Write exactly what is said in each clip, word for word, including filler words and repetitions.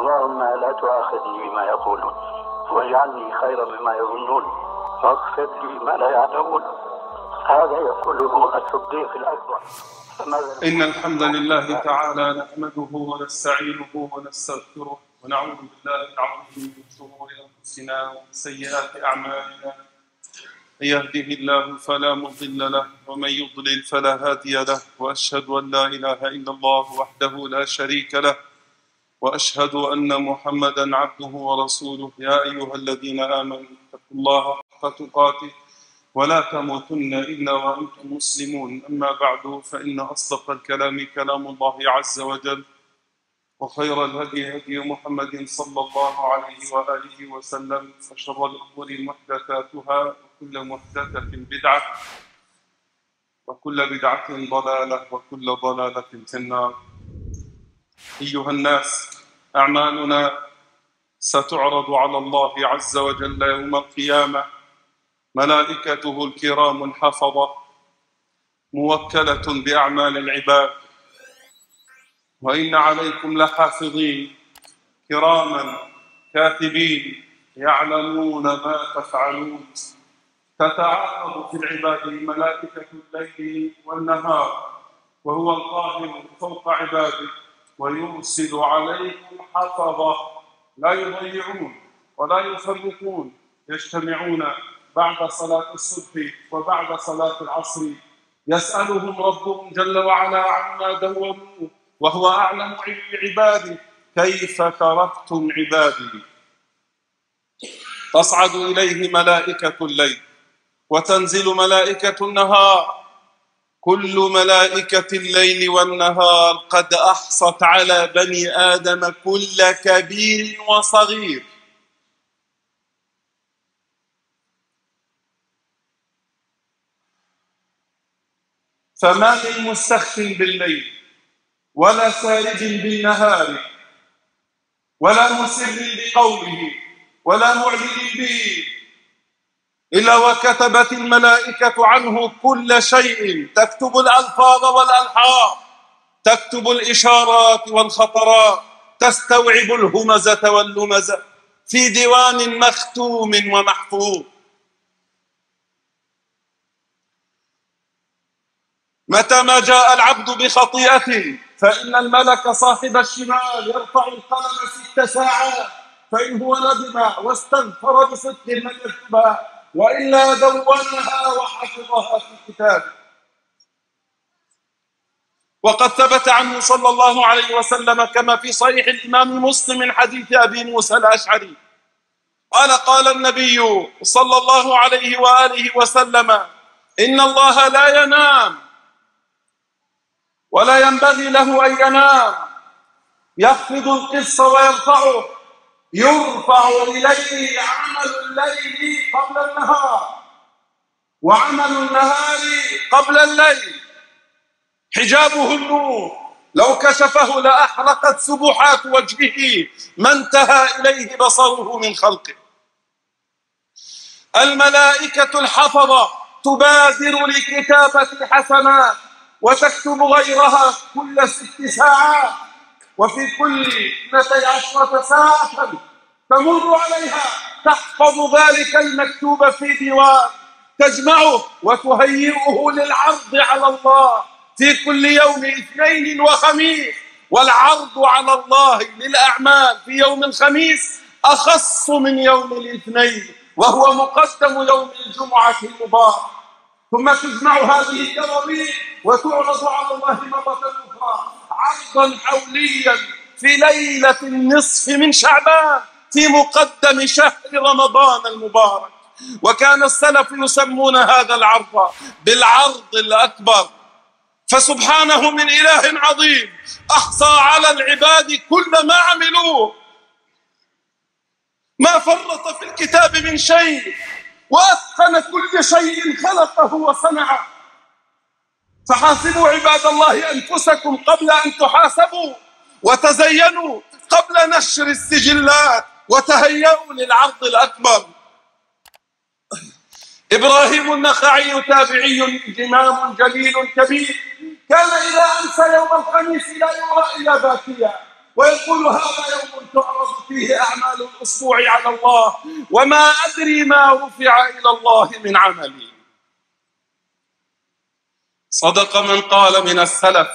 اللهم لا تؤاخذني بما يقولون واجعلني خيرا مما يظنون واغفر لي ما لا يعلمون. هذا يقوله الصديق الأكبر. إن الحمد لله تعالى نحمده ونستعينه ونستغفره ونعوذ بالله العظيم من شرور أنفسنا ومن سيئات أعمالنا. من يهده الله فلا مضل له ومن يضلل فلا هادي له، وأشهد أن لا إله إلا الله وحده لا شريك له، وأشهد أن محمدا عبده ورسوله. يا أيها الذين آمنوا اتقوا الله حق تقاته ولا تموتن إلا وأنتم مسلمون. أما بعد، فإن أصدق الكلام كلام الله عز وجل، وخير الهدي هدي محمد صلى الله عليه وآله وسلم، وشر الأمور محدثاتها، وكل محدثة بدعة، وكل بدعة ضلالة، وكل ضلالة في النار. أيها الناس، أعمالنا ستعرض على الله عز وجل يوم القيامة. ملائكته الكرام الحفظة موكلة بأعمال العباد، وإن عليكم لحافظين كراما كاتبين يعلمون ما تفعلون. تتعاقب في العباد ملائكة الليل والنهار، وهو القاهر فوق عباده، ويرسل عليكم حفظة لا يضيعون ولا يفرقون، يجتمعون بعد صلاة الصبح وبعد صلاة العصر، يسألهم ربهم جل وعلا عما دوروا، وهو أعلم بعباده. كيف تركتم عبادي؟ تصعد إليه ملائكة الليل وتنزل ملائكة النهار. كل ملائكة الليل والنهار قد أحصت على بني آدم كل كبير وصغير. فما من مستخف بالليل ولا سارج بالنهار ولا مسر بقوله ولا معلن به إلا وكتبت الملائكة عنه كل شيء. تكتب الألفاظ والألحاظ، تكتب الإشارات والخطرات، تستوعب الهمزة واللمزة في ديوان مختوم ومحفوظ. متى ما جاء العبد بخطيئة فإن الملك صاحب الشمال يرفع القلم ست ساعات، فإن هو ندم واستغفر بصدق من يكتبها، وإلا دونها وحفظها في كتابه. وقد ثبت عنه صلى الله عليه وسلم كما في صحيح الإمام مسلم من حديث أبي موسى الأشعري قال قال النبي صلى الله عليه وآله وسلم: إن الله لا ينام ولا ينبغي له أن ينام، يخفض القسط ويرفعه، يرفع إليه عمل الليل قبل النهار وعمل النهار قبل الليل. حجابه النور، لو كشفه لأحرقت سبحات وجهه ما انتهى إليه بصره من خلقه. الملائكة الحفظة تبادر لكتابة الحسنات وتكتب غيرها كل ست ساعات، وفي كل اثنتي عشرة ساعة تمر عليها تحفظ ذلك المكتوب في ديوان، تجمعه وتهيئه للعرض على الله في كل يوم اثنين وخميس. والعرض على الله للأعمال في يوم الخميس أخص من يوم الاثنين، وهو مقدم يوم الجمعة المبارك. ثم تجمع هذه الدواوين وتعرض على الله مرة أخرى عرضا حوليا في ليلة النصف من شعبان في مقدم شهر رمضان المبارك. وكان السلف يسمون هذا العرض بالعرض الأكبر. فسبحانه من إله عظيم أحصى على العباد كل ما عملوه، ما فرط في الكتاب من شيء، وأتقن كل شيء خلقه وصنعه. فحاسبوا عباد الله أنفسكم قبل أن تحاسبوا، وتزينوا قبل نشر السجلات، وتهيئوا للعرض الأكبر. إبراهيم النخعي تابعي إمام جليل كبير، كان إذا أمسى يوم الخميس لا يرى إلا باكيا، ويقول: هذا يوم تعرض فيه أعمال الأسبوع على الله، وما أدري ما رفع إلى الله من عملي. صدق من قال من السلف: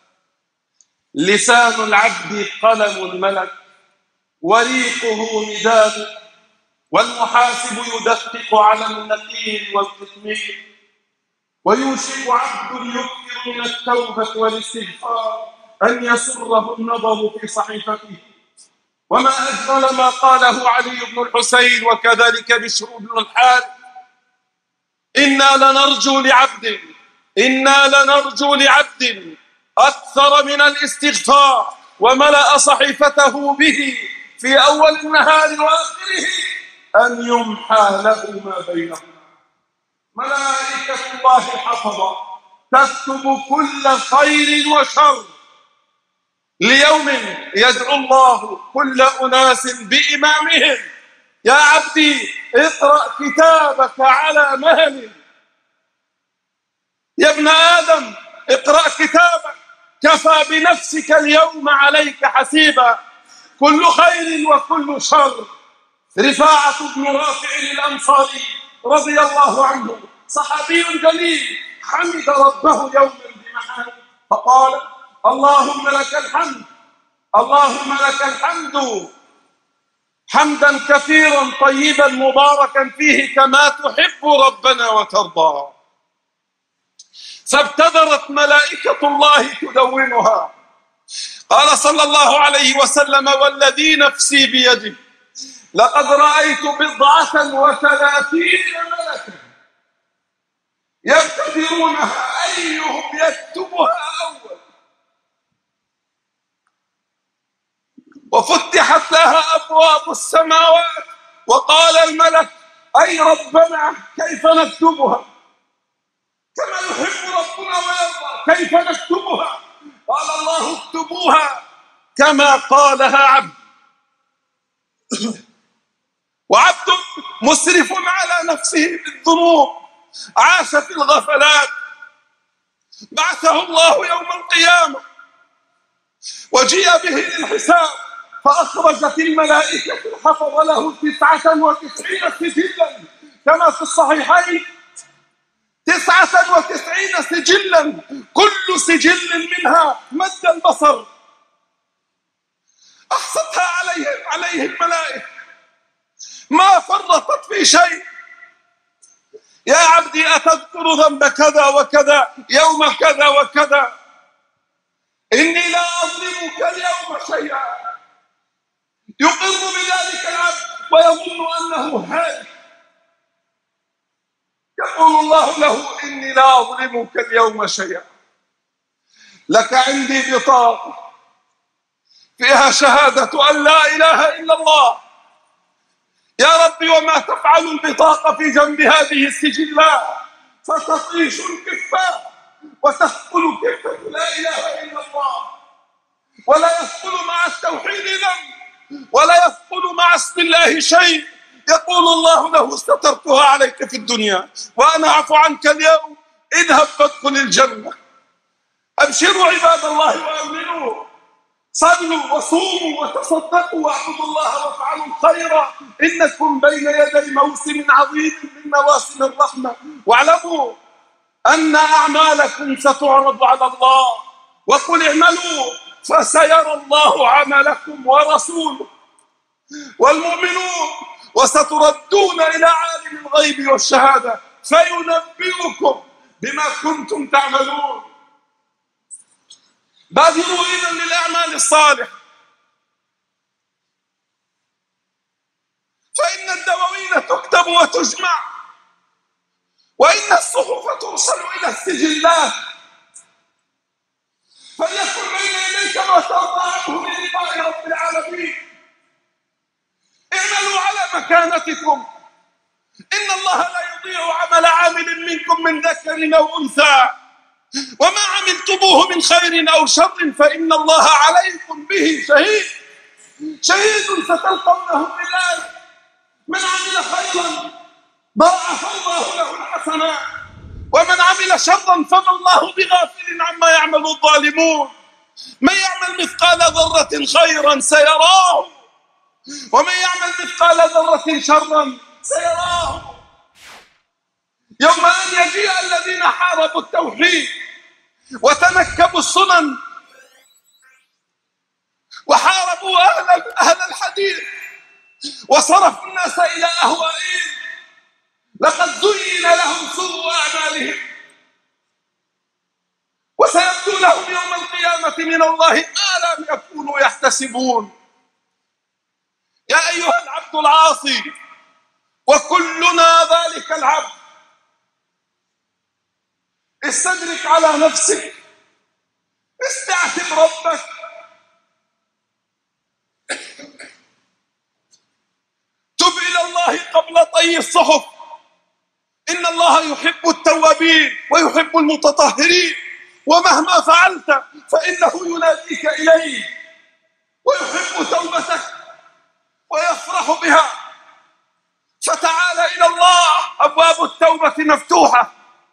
لسان العبد قلم الملك، وريقه مداد، والمحاسب يدقق على النقير والقطمير، ويوشك عبد يكثر من التوبة والاستغفار أن يسره النظر في صحيفته. وما أجمل ما قاله علي بن الحسين وكذلك بشر بن الحارث: إنا لنرجو لعبد إنا لنرجو لعبد أكثر من الاستغفار وملأ صحيفته به في أول النهار وآخره أن يمحى له ما بينهما. ملائكة الله حفظة تكتب كل خير وشر ليوم يدعو الله كل أناس بإمامهم: يا عبدي اقرأ كتابك على مهل. يا ابن آدم اقرأ كتابك، كفى بنفسك اليوم عليك حسيبا. كل خير وكل شر. رفاعة بن رافع الأنصاري رضي الله عنه صحابي جليل حمد ربه يوما بمحامد فقال: اللهم لك الحمد اللهم لك الحمد حمدا كثيرا طيبا مباركا فيه كما تحب ربنا وترضى. فابتدرت ملائكة الله تدونها. قال صلى الله عليه وسلم: والذي نفسي بيده لقد رأيت بضعة وثلاثين ملكا يبتدرونها أيهم يكتبها أول، وفتحت لها أبواب السماوات وقال الملك: أي ربنا كيف نكتبها كما يحب ربنا ويرضى، كيف نكتبها؟ قال الله: اكتبوها كما قالها عبد. وعبد مسرف على نفسه بالذنوب، عاش في الغفلات، بعثه الله يوم القيامة وجيء به للحساب، فأخرجت الملائكة الحفظ له تسعة وتسعين سجلا كما في الصحيحين، تسعة وتسعين سجلا كل سجل منها مد البصر، أحصتها عليه عليه الملائكة ما فرطت في شيء. يا عبدي أتذكر ذنب كذا وكذا يوم كذا وكذا؟ إني لا أظلمك اليوم شيئا. يقر بذلك العبد ويظن أنه هالك، يقول الله له: إني لا أظلمك اليوم شيئا، لك عندي بطاقة فيها شهادة أن لا إله إلا الله. يا ربي وما تفعل البطاقة في جنب هذه السجلات؟ فتطيش الكفة وتثقل كفة لا إله إلا الله، ولا يثقل مع التوحيد ذنب ولا يثقل مع اسم الله شيء. يقول الله له: سترتها عليك في الدنيا وأنا أعفو عنك اليوم، اذهب فادخل الجنة. أبشروا عباد الله وأمنوا، صلوا وصوموا وتصدقوا واعبدوا الله وافعلوا الخير، إنكم بين يدي موسم عظيم من مواسم الرحمة. واعلموا أن أعمالكم ستعرض على الله، وقل اعملوا فسيرى الله عملكم ورسوله والمؤمنون، وستردون إلى عالم الغيب والشهادة فينبئكم بما كنتم تعملون. بادروا إذن للأعمال الصالحة، فإن الدواوين تكتب وتجمع، وإن الصحف ترسل إلى السجلات، فليكن بين يديك ما ترضى عنه من لقاء رب العالمين. اعملوا على مكانتكم، إن الله لا يضيع عمل عامل منكم من ذكر أو أنثى، وما عملتموه من خير أو شر فإن الله عليكم به شهيد. شهيد ستلقونه بالله، من عمل خيرا ضاعف الله له الحسنات، ومن عمل شرا فما الله بغافل عما يعمل الظالمون. من يعمل مثقال ذرة خيرا سيراه، ومن يعمل مثقال ذرة شرا سيراه. يوم أن يجيء الذين حاربوا التوحيد وتنكبوا السنن وحاربوا أهل, أهل الحديث وصرفوا الناس إلى أهوائهم، لقد زين لهم سوء أعمالهم وسيبدو لهم يوم القيامة من الله ما لم يكونوا يحتسبون. يا أيها العبد العاصي وكلنا ذلك العبد، استدرك على نفسك، استعتب ربك، تب إلى الله قبل طي الصحف. إن الله يحب التوابين ويحب المتطهرين، ومهما فعلت فإنه يناديك إليه ويحب توبتك ويفرح بها. فتعال إلى الله، أبواب التوبة مفتوحة.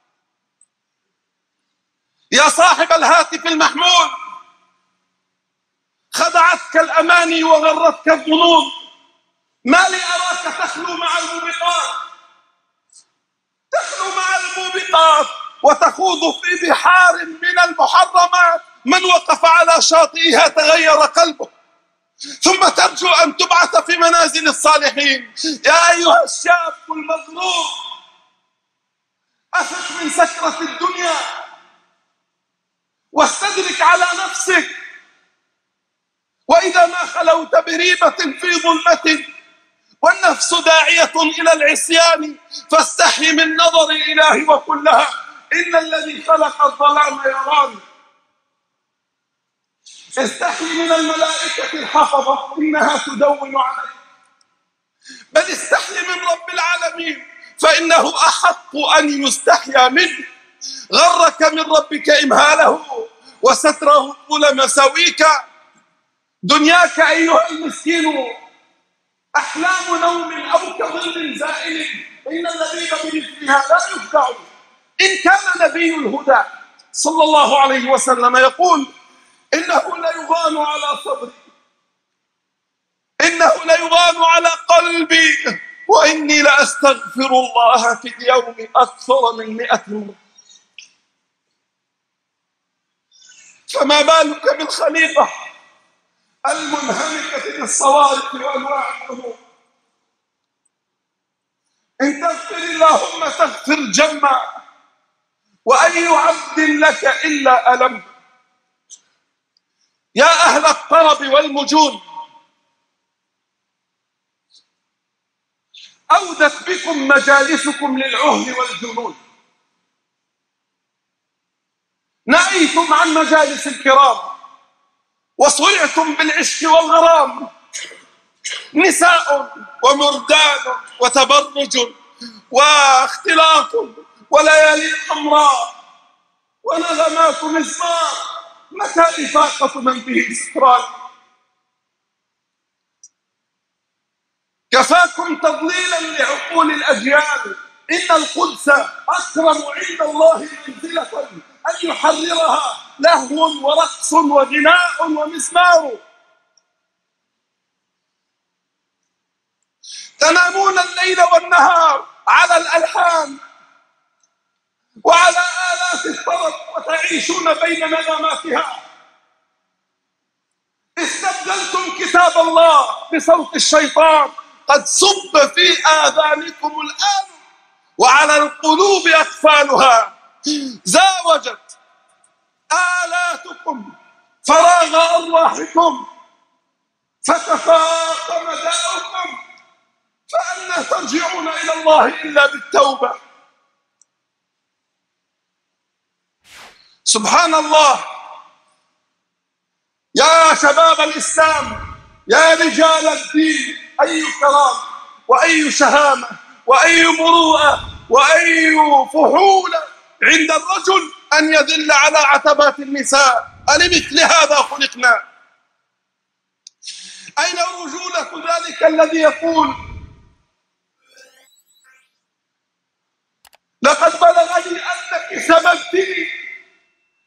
يا صاحب الهاتف المحمول، خدعتك الأماني وغرتك الظنون، ما لي أراك تخلو مع الموبقات، تخلو مع الموبقات وتخوض في بحار من المحرمات. من وقف على شاطئها تغير قلبه، ثم ترجو أن تبعث في منازل الصالحين. يا أيها الشاب المظلوم، أفق من سكرة الدنيا واستدرك على نفسك. وإذا ما خلوت بريبة في ظلمة والنفس داعية إلى العصيان، فاستحي من نظر الإله وقل لها إن الذي خلق الظلام يراني. استحي من الملائكة الحفظة إنها تدون عليك، بل استحي من رب العالمين فإنه أحق أن يستحيا منه. غرك من ربك إمهاله وستره طول مساويك. دنياك أيها المسكين أحلام نوم أو كظل زائل، إن اللبيب بمثلها لا يخدع. إن كان نبي الهدى صلى الله عليه وسلم يقول إنه ليغان على صدري، إنه ليغان على قلبي، وإني لأستغفر الله في اليوم أكثر من مئة مرة. فما بالك بالخليقة المنهمكة بالصوارف وأنواع الذنوب. إن تغفر اللهم تغفر جما، وأي عبد لك إلا ألم. يا أهل الطرب والمجون، أودت بكم مجالسكم للعهد والجنون. نأيتم عن مجالس الكرام وصرعتم بالعشق والغرام. نساء ومردان وتبرج واختلاط وليالي حمراء ونغمات مزمار، متى إفاقة من به سكران؟ كفاكم تضليلا لعقول الأجيال. إن القدس أكرم عند الله منزلة أن يحررها لهو ورقص وغناء ومزمار. تنامون الليل والنهار على الألحان وعلى آلات الطرب وتعيشون بين نغماتها. استبدلتم كتاب الله بصوت الشيطان، قد صب في آذانكم الآن وعلى القلوب أقفالها. زاوجت آلاتكم فراغ أرواحكم، فتفاق مداؤكم، فأنا ترجعون إلى الله إلا بالتوبة. سبحان الله. يا شباب الإسلام، يا رجال الدين، أي كرام وأي شهامة وأي مروءة وأي فحولة عند الرجل أن يذل على عتبات النساء. ألمثل هذا خلقنا؟ أين رجولة ذلك الذي يقول لقد بلغني أنك سببتني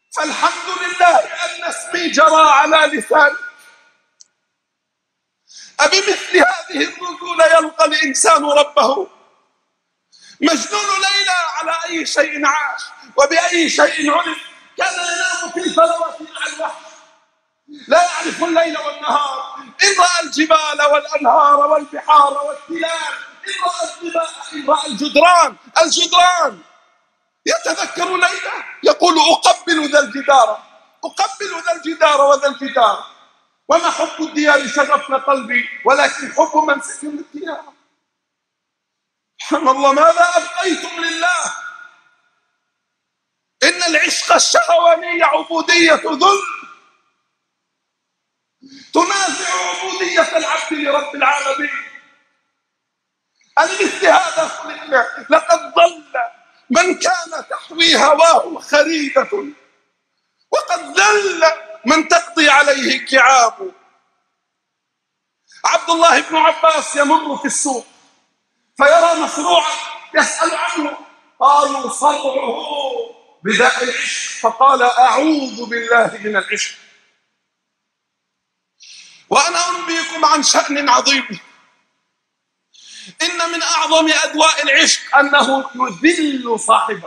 فالحمد لله أن اسمي جرى على لساني. أبمثل هذه الرذول يلقى الإنسان ربه؟ مجنون ليلى على أي شيء عاش وبأي شيء عرف؟ كان ينام في الفلوة مع الوحش، لا يعرف الليل والنهار. إن رأى الجبال والأنهار والبحار والتلال، إن رأى الظباء، إن رأى الجدران الجدران يتذكر ليلى، يقول أقبل ذا الجدار، أقبل ذا الجدار وذا الجدار. وما حب الديار شغفنا قلبي، ولكن حب من سكن الديار. سبحان الله، ماذا أبقيتم لله؟ إن العشق الشهواني عبودية ذل، تنازع عبودية العبد لرب العالمين. المثل هذا خلقنا. لقد ضل من كان تحوي هواه خريدة، وقد ذل من تقضي عليه كعاب. عبد الله بن عباس يمر في السوق فيرى مصروعا يسأل عنه، قالوا صرعه بداء العشق، فقال أعوذ بالله من العشق. وأنا أنبئكم عن شأن عظيم، إن من أعظم أدواء العشق أنه يذل صاحبه،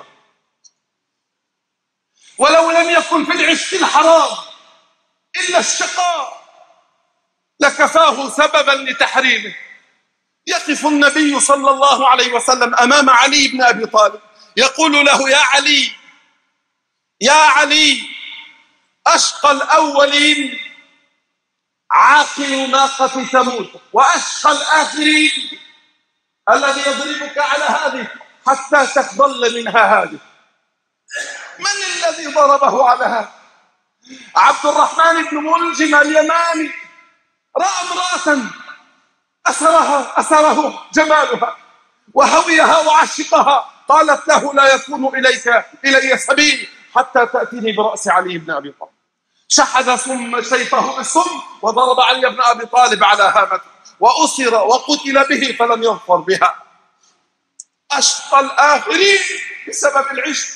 ولو لم يكن في العشق الحرام إلا الشقاء لكفاه سببا لتحريمه. يقف النبي صلى الله عليه وسلم أمام علي بن أبي طالب يقول له: يا علي يا علي، أشقى الأولين عاقل ناقة ثمود، وأشقى الآخرين الذي يضربك على هذه حتى تخضل منها هذه. من الذي ضربه على هذا؟ عبد الرحمن بن ملجم اليماني رأى امرأة أسرها أسره جمالها وهويها وعشقها، قالت له: لا يكون إليك إلي سبيل حتى تأتيني برأس علي بن أبي طالب. شحذ ثم سيفه بالسم وضرب علي بن أبي طالب على هامته، وأسر وقتل به فلم يظفر بها. أشقى الآخرين بسبب العشق.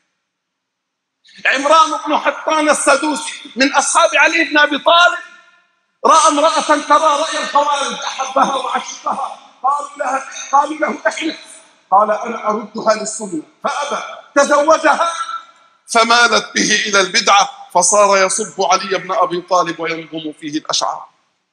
عمران بن حطان السدوسي من أصحاب علي بن أبي طالب رأى امرأة ترى رأي الخوارج، أحبها وعشقها، قالوا لها قالوا له: احلف. قال: أنا أردها للسنة، فأبى. تزوجها فمالت به إلى البدعة، فصار يصب علي بن أبي طالب وينظم فيه الأشعار.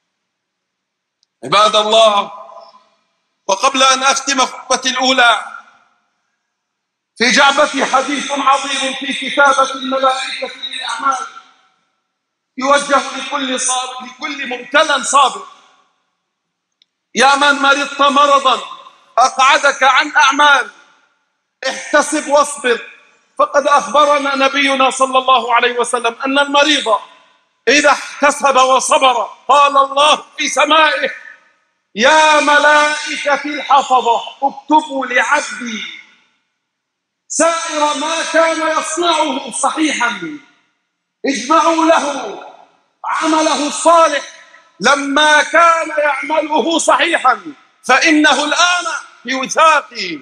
عباد الله، وقبل أن أختم خطبتي الأولى، في جعبتي حديث عظيم في كتابة الملائكة للأعمال، يوجه لكل صابر، لكل مبتلى صابر. يا من مرضت مرضا أقعدك عن أعمال، احتسب واصبر، فقد أخبرنا نبينا صلى الله عليه وسلم أن المريض إذا احتسب وصبر قال الله في سمائه: يا ملائكة الحفظة اكتبوا لعبدي سائر ما كان يصنعه صحيحا، اجمعوا له عمله الصالح لما كان يعمله صحيحا، فإنه الآن في وثاقي،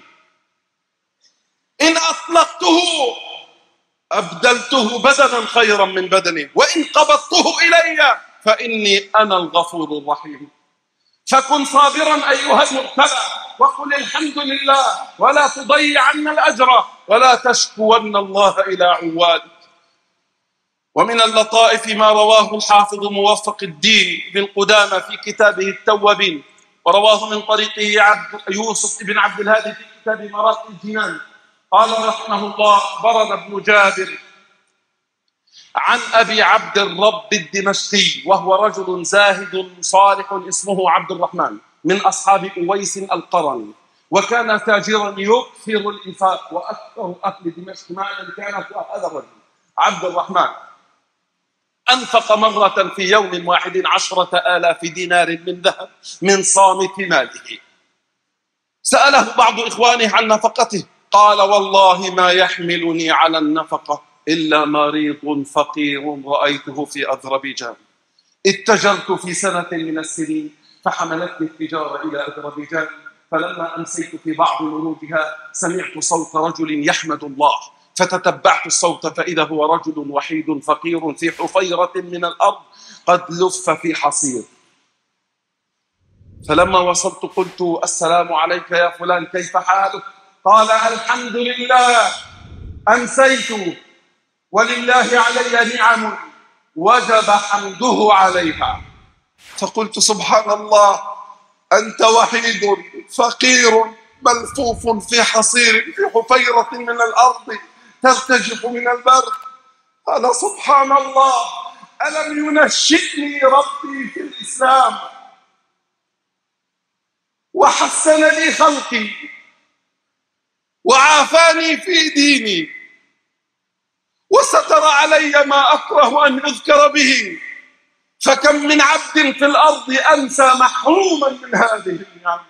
إن أطلقته أبدلته بدنا خيرا من بدنه، وإن قبضته إلي فإني أنا الغفور الرحيم. فكن صابرا أيها المبتلى، وقل الحمد لله، ولا تضيعن الأجر، ولا تشكون الله إلى عوادك. ومن اللطائف ما رواه الحافظ موفق الدين بن قدامة في كتابه التوابين، ورواه من طريقه عبد يوسف بن عبد الهادي في كتاب مراتب الجنان، قال رحمه الله: أخبرنا ابن جابر عن أبي عبد الرب الدمشقي، وهو رجل زاهد صالح اسمه عبد الرحمن من أصحاب أويس القرني، وكان تاجرا يكثر الإنفاق، وأكثر أهل دمشق مالا كان هذا الرجل عبد الرحمن. أنفق مرة في يوم واحد عشرة آلاف دينار من ذهب من صامت ماله. سأله بعض إخوانه عن نفقته، قال: والله ما يحملني على النفقة إلا مريض فقير رأيته في أذربيجان. اتجرت في سنة من السنين فحملتني التجارة إلى أذربيجان، فلما أمسيت في بعض ورودها سمعت صوت رجل يحمد الله، فتتبعت الصوت فإذا هو رجل وحيد فقير في حفيرة من الأرض قد لف في حصير. فلما وصلت قلت: السلام عليك يا فلان، كيف حالك؟ قال: الحمد لله، أمسيت ولله علي نعم وجب حمده عليها. فقلت: سبحان الله، أنت وحيد فقير ملفوف في حصير في حفيرة من الأرض ترتجف من البرد. قال: سبحان الله، ألم ينشئني ربي في الإسلام وحسن لي خلقي وعافاني في ديني وستر علي ما أكره أن يذكر به، فكم من عبد في الأرض أمسى محروما من هذه النعم.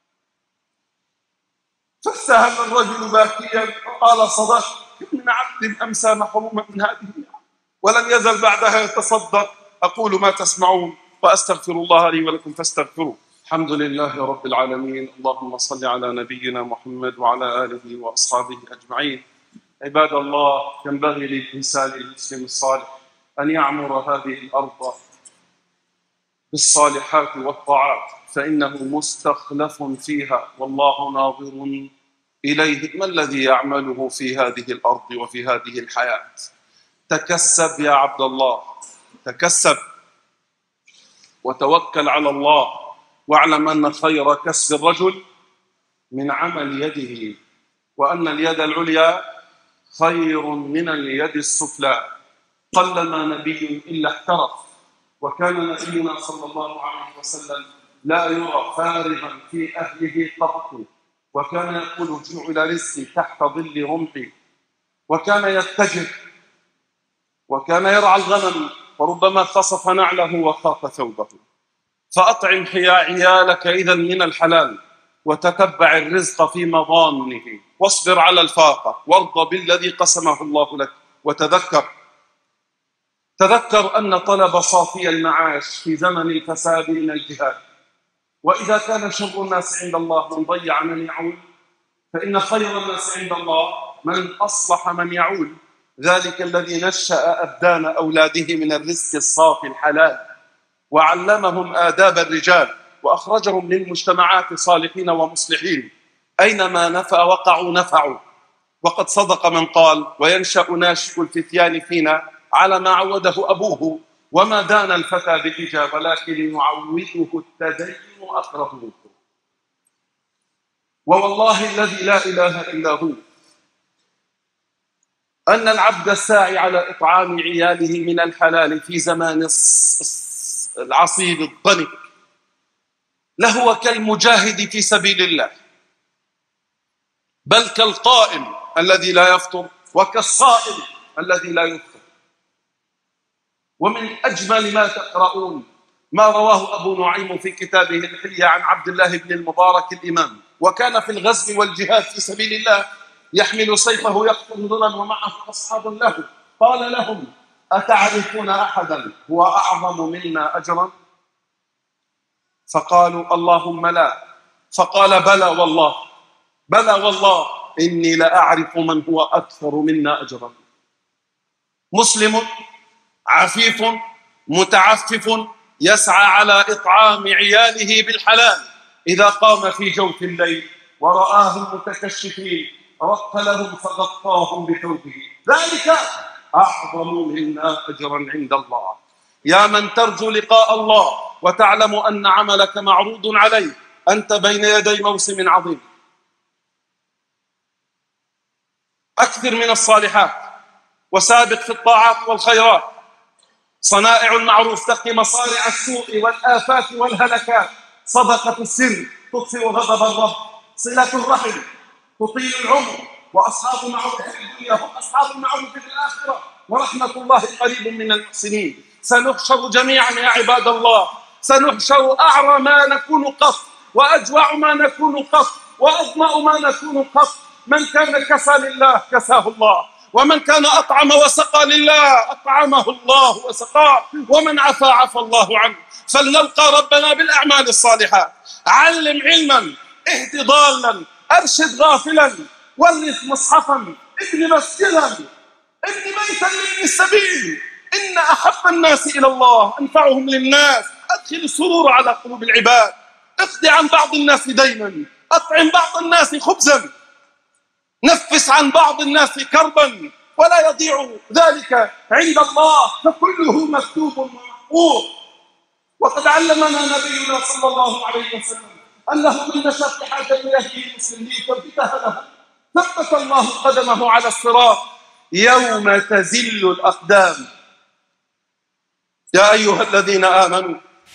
فاستهل الرجل باكيا وقال: صدقت، كم من عبد أمسى محروما من هذه النعم. ولم يزل بعدها يتصدق. أقول ما تسمعون وأستغفر الله لي ولكم فاستغفروه. الحمد لله رب العالمين، اللهم صل على نبينا محمد وعلى آله وأصحابه أجمعين. عباد الله، ينبغي للإنسان المسلم الصالح أن يعمر هذه الأرض بالصالحات والطاعات، فإنه مستخلف فيها والله ناظر إليه ما الذي يعمله في هذه الأرض وفي هذه الحياة. تكسب يا عبد الله، تكسب وتوكل على الله، واعلم أن خير كسب الرجل من عمل يده، وأن اليد العليا خير من اليد السفلى. قلما نبي إلا احترف، وكان نبينا صلى الله عليه وسلم لا يرى فارغا في أهله قط، وكان يقول: جعل رزقي تحت ظل رمحي. وكان يتجر، وكان يرعى الغنم، وربما خصف نعله وخاف ثوبه. فأطعم عيالك إذا من الحلال، وتتبع الرزق في مضامنه، واصبر على الفاقة، وارض بالذي قسمه الله لك. وتذكر تذكر أن طلب صافي المعاش في زمن الفساد من الجهاد. وإذا كان شر الناس عند الله من ضيع من يعول، فإن خير الناس عند الله من أصلح من يعول، ذلك الذي نشأ أبدان أولاده من الرزق الصافي الحلال، وعلمهم آداب الرجال، وأخرجهم من مجتمعات صالحين ومصلحين. أينما نفع وقعوا نفعوا. وقد صدق من قال: وينشأ ناشئ الفتيان فينا على ما عوده أبوه، وما دان الفتى بالإجابة ولكن يعوده التدين أقربه. ووالله الذي لا إله إلا هو أن العبد الساعي على إطعام عياله من الحلال في زمان العصيب الضنك لهو كالمجاهد في سبيل الله، بل كالقائم الذي لا يفطر وكالصائم الذي لا يفطر. ومن أجمل ما تقرؤون ما رواه أبو نعيم في كتابه الحلية عن عبد الله بن المبارك الإمام، وكان في الغزو والجهاد في سبيل الله يحمل سيفه يقتل ظلا ومعه أصحاب له. قال لهم: أتعرفون أحدا هو أعظم منا أجرا؟ فقالوا: اللهم لا. فقال: بلى والله، بلى والله، إني لأعرف من هو أكثر منا أجرا. مسلم عفيف متعفف يسعى على إطعام عياله بالحلال، إذا قام في جوف الليل ورآهم متكشفين رق لهم فغطاهم بثوبه، ذلك أعظم منا أجرا عند الله. يا من ترجو لقاء الله وتعلم أن عملك معروض عليه، أنت بين يدي موسم عظيم. أكثر من الصالحات وسابق في الطاعات والخيرات. صنائع المعروف تقي مصارع السوء والآفات والهلكات. صدقة السر تطفئ غضب الرب. صلة الرحم تطيل العمر. وأصحاب المعروف في الدنيا هم أصحاب المعروف في الآخرة، ورحمة الله قريب من المحسنين. سنحشر جميعا يا عباد الله، سنحشر أعرى ما نكون قط، وأجوع ما نكون قط، وأظمأ ما نكون قط. من كان كسى لله كساه الله، ومن كان أطعم وسقى لله أطعمه الله وسقاه، ومن عفا عفى الله عنه. فلنلقى ربنا بالأعمال الصالحات. علم علما، اهد ضالا، أرشد غافلا، ورث مصحفا، ابن مسجدا، ابن بيتا لابن السبيل. إن أحب الناس إلى الله أنفعهم للناس. أدخل السرور على قلوب العباد، اقض عن بعض الناس دينا، أطعم بعض الناس خبزا، نفس عن بعض الناس كربا، ولا يضيع ذلك عند الله، فكله مكتوب ومحفوظ. وقد علمنا نبينا صلى الله عليه وسلم أنه من مشاق حاجة يهدي المسلم ليثبتها له ثبت الله قدمه على الصراط يوم تزل الأقدام. يا أيها الذين آمنوا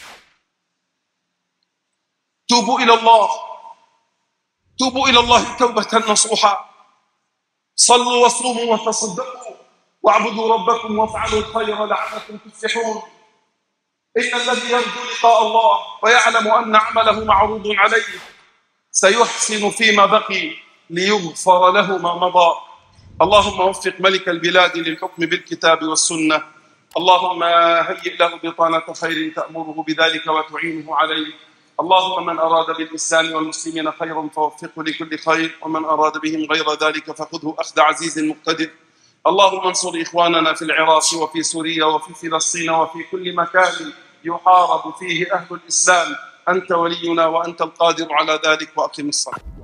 توبوا إلى الله، توبوا إلى الله توبة نصوحا، صلوا وصوموا وتصدقوا واعبدوا ربكم وافعلوا الخير لعلكم تفلحون. إن الذي يرجو لقاء الله ويعلم أن عمله معروض عليه سيحسن فيما بقي ليغفر له ما مضى. اللهم وفق ملك البلاد للحكم بالكتاب والسنة، اللهم هيئ له بطانة خير تأمره بذلك وتعينه عليه. اللهم من أراد بالإسلام والمسلمين خيرا فوفقه لكل خير، ومن أراد بهم غير ذلك فخذه أخذ عزيز مقتدر. اللهم انصر إخواننا في العراق وفي سوريا وفي فلسطين وفي كل مكان يحارب فيه أهل الإسلام، أنت ولينا وأنت القادر على ذلك، وأقم الصلاة.